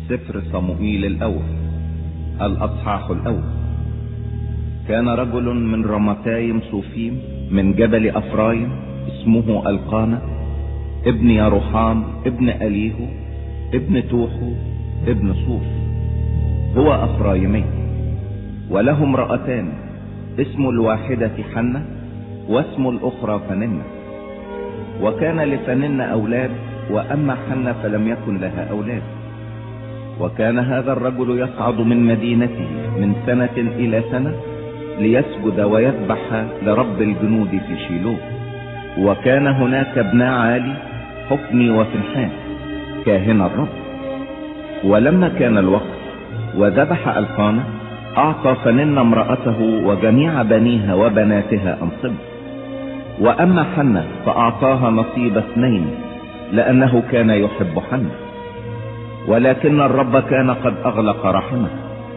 سفر صموئيل الأول الأصحاح الأول. كان رجل من رمتايم صوفيم من جبل أفرايم اسمه القانا ابن يروحام ابن أليهو ابن توحو ابن صوف، هو أفرايمي، وله امرأتان، اسم الواحدة حنة واسم الأخرى فننة. وكان لفننة أولاد، وأما حنة فلم يكن لها أولاد. وكان هذا الرجل يصعد من مدينته من سنة إلى سنة ليسجد ويذبح لرب الجنود في شيلوه. وكان هناك ابنا عالي حكمي وفنحاس كاهن الرب. ولما كان الوقت وذبح القانا، أعطى فننة امرأته وجميع بنيها وبناتها أنصبة. وأما حنة فأعطاها نصيب 2، لأنه كان يحب حنة. ولكن الرب كان قد أغلق رحمه،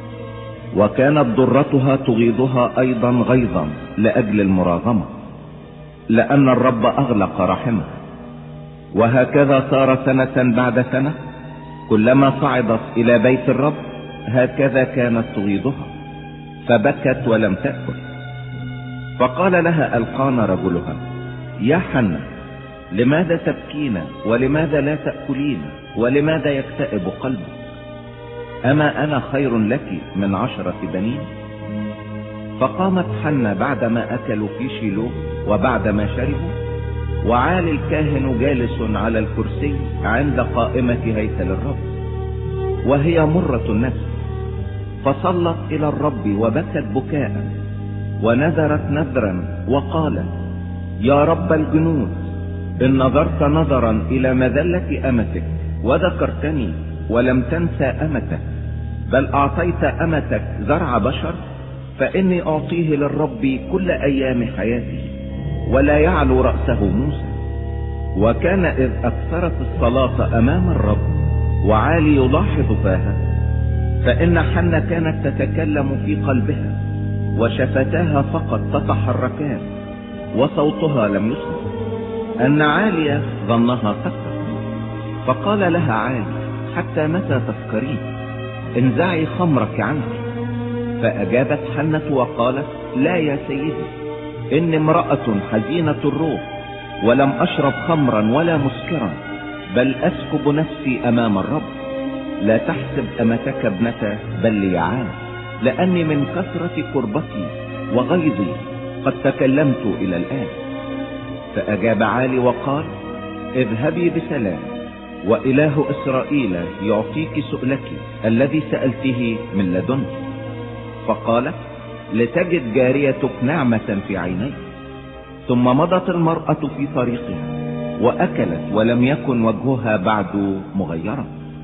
وكانت ضرتها تغيظها أيضا غيظا لأجل المراغمة، لأن الرب أغلق رحمه. وهكذا صار سنة بعد سنة، كلما صعدت إلى بيت الرب هكذا كانت تغيظها، فبكت ولم تأكل. فقال لها القانا رجلها: يا حنة، لماذا تبكين ولماذا لا تأكلين ولماذا يكتئب قلبك؟ أما أنا خير لك من 10 بنين؟ فقامت حنة بعدما أكلوا في شيلوه وبعدما شربوا، وعالي الكاهن جالس على الكرسي عند قائمة هيكل الرب، وهي مرة النفس، فصلت إلى الرب وبكت بكاء ونذرت نذرا وقالت: يا رب الجنود، إن نظرت نظرا إلى مذلة أمتك وذكرتني ولم تنسى أمتك، بل أعطيت أمتك زرع بشر، فإني أعطيه للرب كل أيام حياته، ولا يعلو رأسه موسى. وكان إذ أكثرت الصلاة أمام الرب وعالي يلاحظ فاها، فإن حنة كانت تتكلم في قلبها، وشفتاها فقط تتحركان، وصوتها لم يسمع، أن عالية ظنها سكرت. فقال لها عالي: حتى متى تسكرين؟ انزعي خمرك عنك. فأجابت حنة وقالت: لا يا سيدي، إني امرأة حزينة الروح، ولم أشرب خمرا ولا مسكرا، بل أسكب نفسي أمام الرب. لا تحسب أمتك ابنة، بل ليعان، لأني من كثرة كربتي وغيظي قد تكلمت إلى الآن. فأجاب عالي وقال: اذهبي بسلام، وإله إسرائيل يعطيك سؤلك الذي سألته من لدنك. فقالت: لتجد جاريتك نعمة في عينيك. ثم مضت المرأة في طريقها وأكلت، ولم يكن وجهها بعد مغيرا.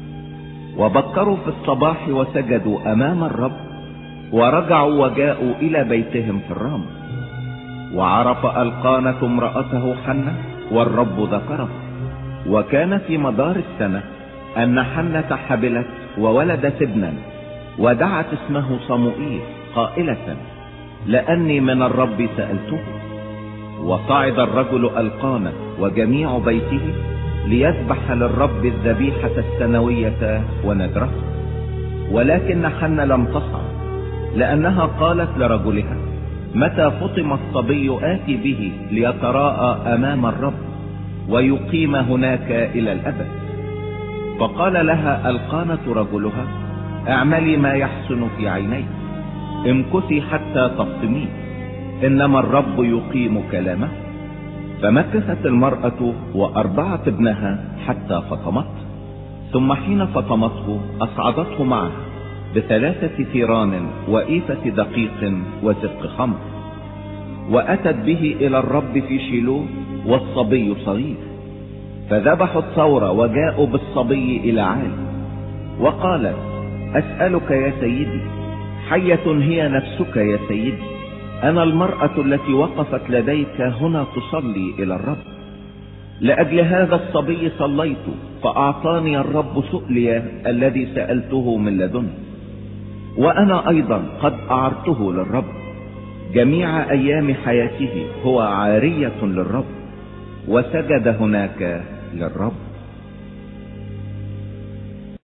وبكروا في الصباح وسجدوا أمام الرب، ورجعوا وجاءوا إلى بيتهم في الرامة. وعرف القانة امرأته حنة، والرب ذكره. وكان في مدار السنة أن حنة حبلت وولدت ابنا، ودعت اسمه صموئيل قائلة: لأني من الرب سألته. وصعد الرجل القانا وجميع بيته ليذبح للرب الذبيحة السنوية ونذره. ولكن حنة لم تصعد، لأنها قالت لرجلها: متى فطم الصبي آتي به ليتراءى أمام الرب ويقيم هناك إلى الأبد. فقال لها القانة رجلها: اعملي ما يحسن في عينيك، امكثي حتى تفطميه، إنما الرب يقيم كلامه. فمكثت المرأة وأرضعت ابنها حتى فطمته. ثم حين فطمته أصعدته معها ب3 ثيران وإيفة دقيق وزق خمر، وأتت به إلى الرب في شيلوه والصبي صغير. فذبحوا الثور وجاءوا بالصبي إلى عالي. وقالت: أسألك يا سيدي، حية هي نفسك يا سيدي، أنا المرأة التي وقفت لديك هنا تصلي إلى الرب. لأجل هذا الصبي صليت، فأعطاني الرب سؤلي الذي سألته من لدنه. وأنا أيضا قد أعرته للرب، جميع أيام حياته هو عارية للرب، وسجد هناك للرب.